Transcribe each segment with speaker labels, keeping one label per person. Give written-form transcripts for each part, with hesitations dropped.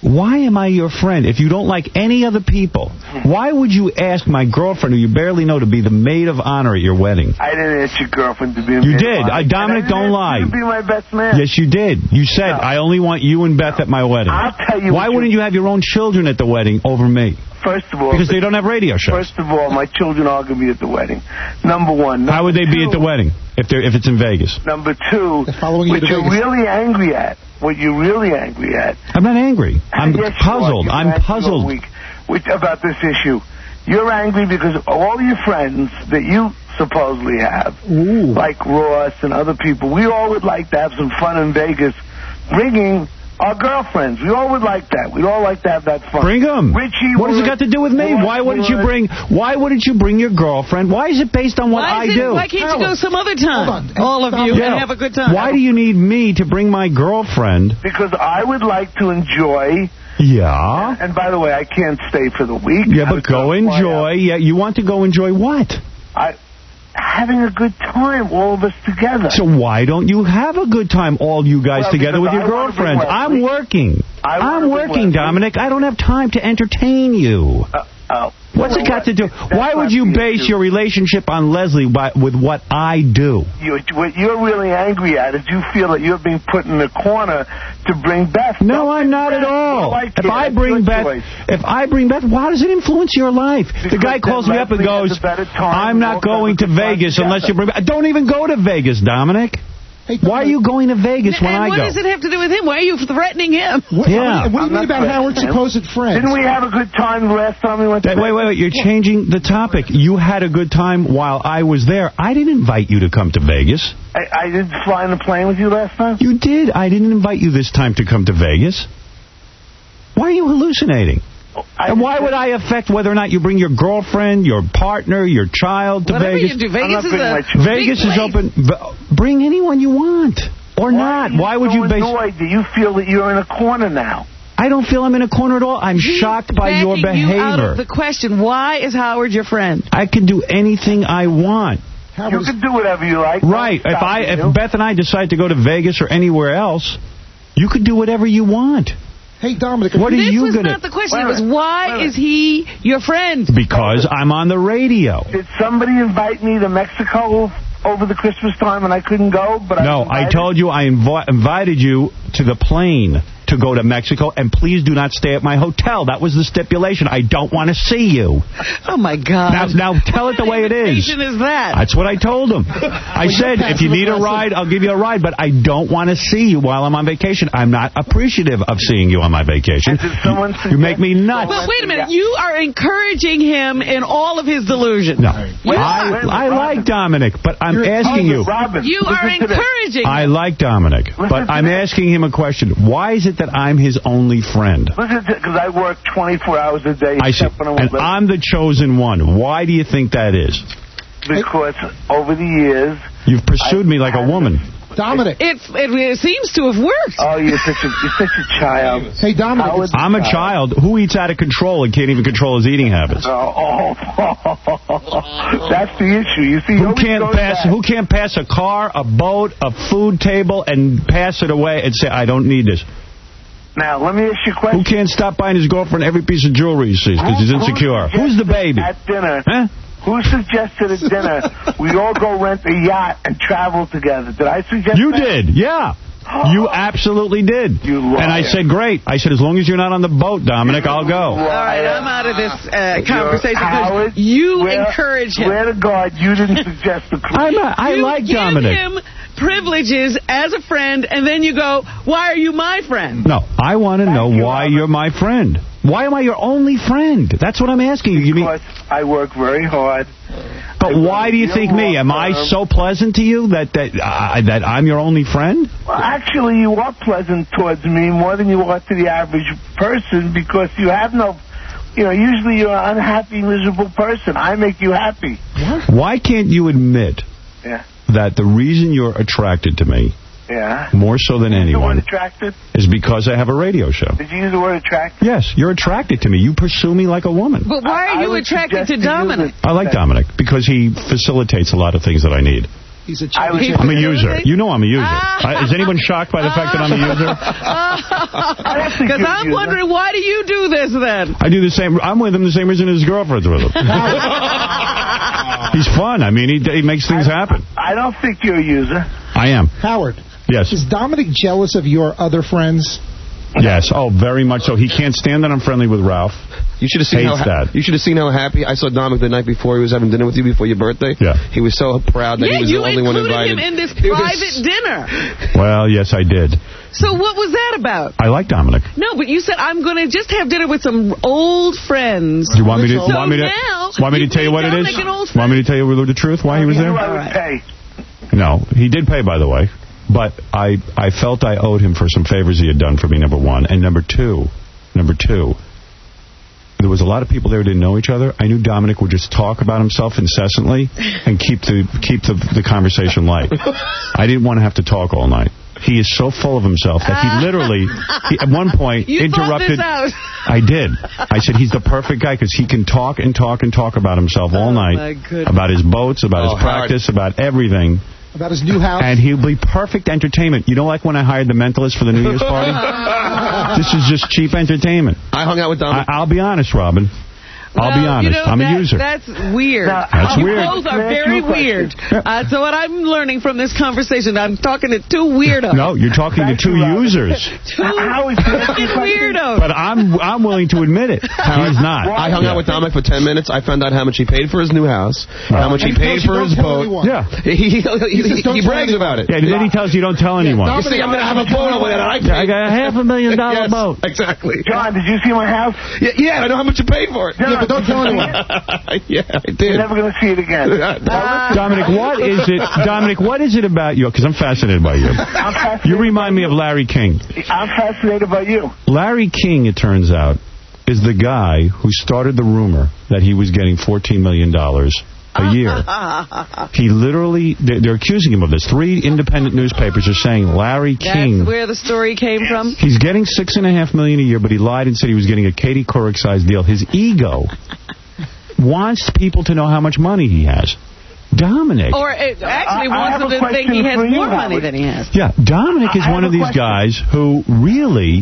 Speaker 1: why am I your friend? If you don't like any other people, why would you ask my girlfriend, who you barely know, to be the maid of honor at your wedding?
Speaker 2: I didn't ask your girlfriend to be a maid
Speaker 1: You did.
Speaker 2: of honor.
Speaker 1: Dominic, don't lie.
Speaker 2: You to be my best man.
Speaker 1: Yes, you did. You said, I only want you and Beth at my wedding.
Speaker 2: I'll tell you.
Speaker 1: Why wouldn't you have your own children at the wedding over me?
Speaker 2: First of all,
Speaker 1: because they don't have radio shows.
Speaker 2: First of all, my children are going to be at the wedding. Number one.
Speaker 1: How would they be at the wedding if it's in Vegas?
Speaker 2: Number two, what you're really angry at. I'm
Speaker 1: not angry. I'm puzzled. I'm puzzled.
Speaker 2: About this issue. You're angry because all your friends that you supposedly have, like Ross and other people, we all would like to have some fun in Vegas, bringing our girlfriends. We all would like that. We'd all like to have that fun.
Speaker 1: Bring them.
Speaker 2: Richie,
Speaker 1: what has it got to do with me? Why wouldn't you bring your girlfriend? Why is it based on what I do?
Speaker 3: Why can't you go some other time? All of you and have a good time.
Speaker 1: Why do you need me to bring my girlfriend?
Speaker 2: Because I would like to enjoy.
Speaker 1: Yeah.
Speaker 2: And by the way, I can't stay for the week.
Speaker 1: Yeah, but go enjoy. Yeah, you want to go enjoy what?
Speaker 2: Having a good time, all of us together.
Speaker 1: So why don't you have a good time, all you guys together with your girlfriends? I'm working. I'm working, Dominic. I don't have time to entertain you. What's it got to do? Why would you base your relationship on Leslie with what I do?
Speaker 2: What you're really angry at is you feel that you're being put in the corner to bring Beth.
Speaker 1: No, I'm not at all. If I bring Beth, why does it influence your life? The guy calls me up and goes, I'm not going to Vegas unless you bring Beth. Don't even go to Vegas, Dominic. Hey, why are you going to Vegas when I go?
Speaker 3: And what does it have to do with him? Why are you threatening him?
Speaker 4: What do you mean about Howard's supposed friends?
Speaker 2: Didn't we have a good time the last time we went to Vegas?
Speaker 1: Wait. You're changing the topic. You had a good time while I was there. I didn't invite you to come to Vegas.
Speaker 2: I didn't fly in the plane with you last time?
Speaker 1: You did. I didn't invite you this time to come to Vegas. Why are you hallucinating? And why would I affect whether or not you bring your girlfriend, your partner, your child to Vegas?
Speaker 3: You do. Vegas
Speaker 1: is open. Bring anyone you want. Or not. Why would you base...
Speaker 2: Do you feel that you're in a corner now?
Speaker 1: I don't feel I'm in a corner at all. I'm shocked by your behavior.
Speaker 3: You out of the question. Why is Howard your friend?
Speaker 1: I can do anything I want.
Speaker 2: You can do whatever you like.
Speaker 1: Right. If Beth and I decide to go to Vegas or anywhere else, you could do whatever you want.
Speaker 4: Hey, Dominic,
Speaker 1: what are you going to...
Speaker 3: This was not the question. It was, why is he your friend?
Speaker 1: Because I'm on the radio.
Speaker 2: Did somebody invite me to Mexico over the Christmas time and I couldn't go?
Speaker 1: No, I told you I invited you to the plane to go to Mexico, and please do not stay at my hotel. That was the stipulation. I don't want to see you.
Speaker 3: Oh, my God.
Speaker 1: Now tell it the way it is.
Speaker 3: What is that?
Speaker 1: That's what I told him. I said, if you need a ride, I'll give you a ride, but I don't want to see you while I'm on vacation. I'm not appreciative of seeing you on my vacation. You make me nuts.
Speaker 3: Well, wait a minute. You are encouraging him in all of his delusions.
Speaker 1: No. I like Dominic, but I'm asking you.
Speaker 3: You are encouraging him.
Speaker 1: I like Dominic, but I'm asking him a question. Why is it that I'm his only friend?
Speaker 2: Because I work 24 hours a day.
Speaker 1: I see. And I'm the chosen one. Why do you think that is?
Speaker 2: Because over the years...
Speaker 1: You've pursued me like a woman.
Speaker 4: Dominic.
Speaker 3: It seems to have worked.
Speaker 2: Oh, you're such a child.
Speaker 4: Hey, Dominic.
Speaker 1: I'm a child. Who eats out of control and can't even control his eating habits?
Speaker 2: That's the issue. You see,
Speaker 1: who can't pass a car, a boat, a food table, and pass it away and say, I don't need this?
Speaker 2: Now, let me ask you a question.
Speaker 1: Who can't stop buying his girlfriend every piece of jewelry he sees because he's insecure? Who's the baby?
Speaker 2: At dinner.
Speaker 1: Huh?
Speaker 2: Who suggested at dinner we all go rent a yacht and travel together? Did I suggest
Speaker 1: You
Speaker 2: that?
Speaker 1: did, yeah. You absolutely did.
Speaker 2: You liar.
Speaker 1: And I said, great. I said, as long as you're not on the boat, Dominic, I'll go.
Speaker 3: All right, I'm out of this conversation because you encourage him.
Speaker 2: Swear to God, you didn't suggest the
Speaker 1: I like Dominic.
Speaker 3: You give him privileges as a friend, and then you go, why are you my friend?
Speaker 1: No, I want to know why you're my friend. Why am I your only friend? That's what I'm asking you.
Speaker 2: Because I work very hard.
Speaker 1: But why do you think me? Am I so pleasant to you that I'm your only friend?
Speaker 2: Well, actually, you are pleasant towards me more than you are to the average person because you have no... usually you're an unhappy, miserable person. I make you happy.
Speaker 1: Why can't you admit that the reason you're attracted to me, more so than anyone, is because I have a radio show?
Speaker 2: Did you use the word attracted?
Speaker 1: Yes, you're attracted to me. You pursue me like a woman.
Speaker 3: But why are you attracted to Dominic?
Speaker 1: I like Dominic because he facilitates a lot of things that I need.
Speaker 4: He's a
Speaker 1: I'm a user. You know I'm a user. Is anyone shocked by the fact that I'm a user?
Speaker 3: Because I'm wondering, why do you do this then?
Speaker 1: I do the same. I'm with him the same reason his girlfriend's with him. He's fun. I mean, he makes things happen.
Speaker 2: I don't think you're a user.
Speaker 1: I am.
Speaker 4: Howard.
Speaker 1: Yes.
Speaker 4: Is Dominic jealous of your other friends?
Speaker 1: Yes. Oh, very much so. He can't stand that I'm friendly with Ralph.
Speaker 5: You should have seen You should have seen how happy I saw Dominic the night before he was having dinner with you before your birthday.
Speaker 1: Yeah.
Speaker 5: He was so proud that he was the only one invited.
Speaker 3: You included him in this private dinner.
Speaker 1: Well, yes, I did.
Speaker 3: So what was that about?
Speaker 1: I like Dominic.
Speaker 3: No, but you said I'm going to just have dinner with some old friends.
Speaker 1: Do you want me to?
Speaker 3: Want me to
Speaker 1: tell you what it is? Want me to tell you the truth? Why he was there?
Speaker 2: I would pay.
Speaker 1: No, he did pay, by the way. But I felt I owed him for some favors he had done for me, number one. And number two, there was a lot of people there who didn't know each other. I knew Dominic would just talk about himself incessantly and keep the conversation light. I didn't want to have to talk all night. He is so full of himself that he literally, at one point, interrupted. I did. I said he's the perfect guy because he can talk and talk and talk about himself all night. About his boats, about his practice, about everything.
Speaker 4: About his new house.
Speaker 1: And he'll be perfect entertainment. You know, like when I hired the Mentalist for the New Year's party? This is just cheap entertainment.
Speaker 5: I hung out with Dominic.
Speaker 1: I'll be honest, Robin. I'll be honest. I'm a user.
Speaker 3: That's weird.
Speaker 1: That's weird.
Speaker 3: You both are very weird. So what I'm learning from this conversation, I'm talking to two weirdos.
Speaker 1: No, you're talking to two users.
Speaker 3: Two weirdos.
Speaker 1: But I'm willing to admit it. He's not.
Speaker 5: I hung out with Dominic for 10 minutes. I found out how much he paid for his new house, how much he paid for his boat.
Speaker 1: Yeah.
Speaker 5: He brags about it.
Speaker 1: Yeah, and then he tells you don't tell anyone.
Speaker 5: You see, I'm going to have a boat over there. I
Speaker 1: got a $500,000 boat.
Speaker 5: Exactly.
Speaker 2: John, did you see my house?
Speaker 5: Yeah, I know how much you paid for it.
Speaker 2: Yeah,
Speaker 4: but don't tell anyone.
Speaker 5: Yeah, I did.
Speaker 2: You're never going to see it again.
Speaker 1: Dominic, what is it? Dominic, what is it about you? Because I'm fascinated by you. You remind me of Larry King.
Speaker 2: I'm fascinated by you.
Speaker 1: Larry King, it turns out, is the guy who started the rumor that he was getting $14 million a year. He literally, they're accusing him of this. 3 independent newspapers are saying Larry King.
Speaker 3: That's where the story came from?
Speaker 1: He's getting $6.5 million a year, but he lied and said he was getting a Katie Couric-sized deal. His ego wants people to know how much money he has. Dominic.
Speaker 3: Or it actually wants them to think he has more money than he has.
Speaker 1: Yeah, Dominic is one of these guys who really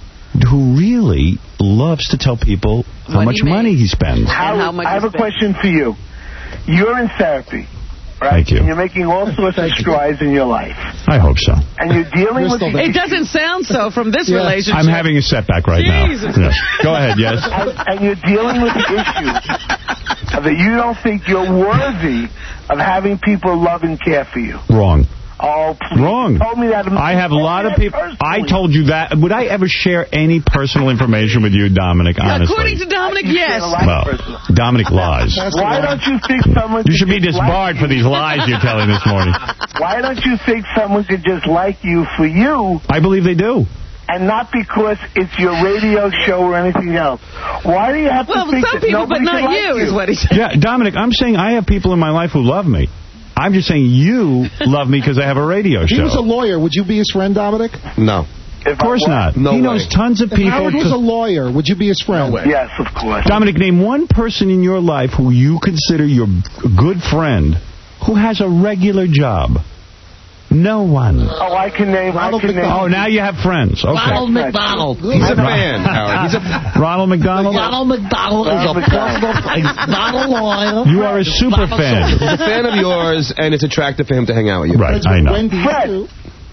Speaker 1: loves to tell people how much money he spends.
Speaker 2: I have a question for you. You're in therapy, right?
Speaker 1: Thank you.
Speaker 2: And you're making all sorts of strides in your life.
Speaker 1: I hope so.
Speaker 2: And you're dealing with...
Speaker 3: It doesn't sound so from this relationship.
Speaker 1: I'm having a setback right now. Yeah. Go ahead, yes.
Speaker 2: And you're dealing with the issue that you don't think you're worthy of having people love and care for you.
Speaker 1: Wrong.
Speaker 2: Oh, please.
Speaker 1: Wrong.
Speaker 2: You told me that.
Speaker 1: I have a lot of people. I told you that. Would I ever share any personal information with you, Dominic, honestly?
Speaker 3: According to Dominic, yes.
Speaker 1: Well, Dominic lies.
Speaker 2: Why don't you think someone...
Speaker 1: You should be disbarred for these lies you're telling this morning.
Speaker 2: Why don't you think someone could just like you for you?
Speaker 1: I believe they do.
Speaker 2: And not because it's your radio show or anything else. Why do you have to think
Speaker 3: some people, but not you, is what he said.
Speaker 1: Yeah, Dominic, I'm saying I have people in my life who love me. I'm just saying you love me because I have a radio show.
Speaker 4: He was a lawyer. Would you be his friend, Dominic?
Speaker 5: No.
Speaker 1: Of course not.
Speaker 5: No
Speaker 1: he knows tons of people.
Speaker 4: If Howard was a lawyer, would you be his friend?
Speaker 5: No way.
Speaker 2: Yes, of course.
Speaker 1: Dominic, name one person in your life who you consider your good friend who has a regular job. No one.
Speaker 2: Oh, I can name...
Speaker 1: Oh, now you have friends. Okay.
Speaker 6: Ronald McDonald.
Speaker 5: He's a fan, Howard.
Speaker 1: Ronald McDonald?
Speaker 6: Ronald McDonald is a plausible place. Not a lawyer.
Speaker 1: You are a super fan.
Speaker 5: He's a fan of yours, and it's attractive for him to hang out with you.
Speaker 1: Right, I know.
Speaker 2: Fred.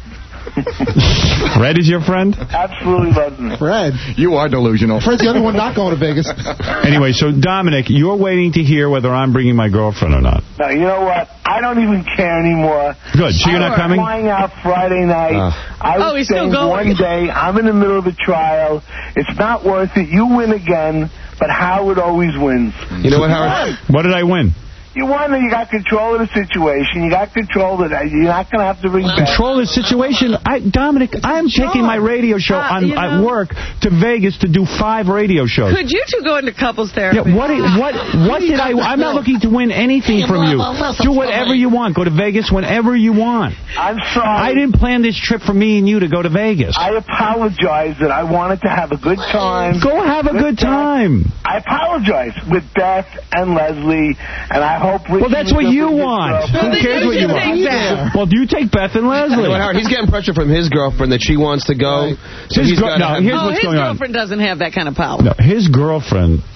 Speaker 1: Fred is your friend?
Speaker 2: Absolutely loves me.
Speaker 4: Fred.
Speaker 5: You are delusional.
Speaker 4: Fred's the only one not going to Vegas.
Speaker 1: Anyway, so Dominic, you're waiting to hear whether I'm bringing my girlfriend or not.
Speaker 2: No, you know what? I don't even care anymore.
Speaker 1: Good. So you're not coming?
Speaker 2: I'm flying out Friday night. I was saying one day, I'm in the middle of a trial. It's not worth it. You win again, but Howard always wins.
Speaker 5: You know what, Howard?
Speaker 1: What did I win?
Speaker 2: You won that you got control of the situation. You got control of that. You're not going to have to bring back.
Speaker 1: Control the situation? Dominic, I'm taking my radio show at work to Vegas to do 5 radio shows.
Speaker 3: Could you two go into couples therapy?
Speaker 1: Yeah, what did I... I'm not looking to win anything from you. Do whatever you want. Go to Vegas whenever you want.
Speaker 2: I'm sorry.
Speaker 1: I didn't plan this trip for me and you to go to Vegas.
Speaker 2: I apologize that I wanted to have a good time.
Speaker 1: Go have a good time.
Speaker 2: I apologize with Beth and Leslie, and I hope Richie
Speaker 1: Well, that's what you want. Who cares what you want? Well, do you take Beth and Leslie?
Speaker 5: You know what, Howard, he's getting pressure from his girlfriend that she wants to go. So
Speaker 1: Here's what's going on.
Speaker 3: His girlfriend doesn't have that kind of power.
Speaker 1: No, his girlfriend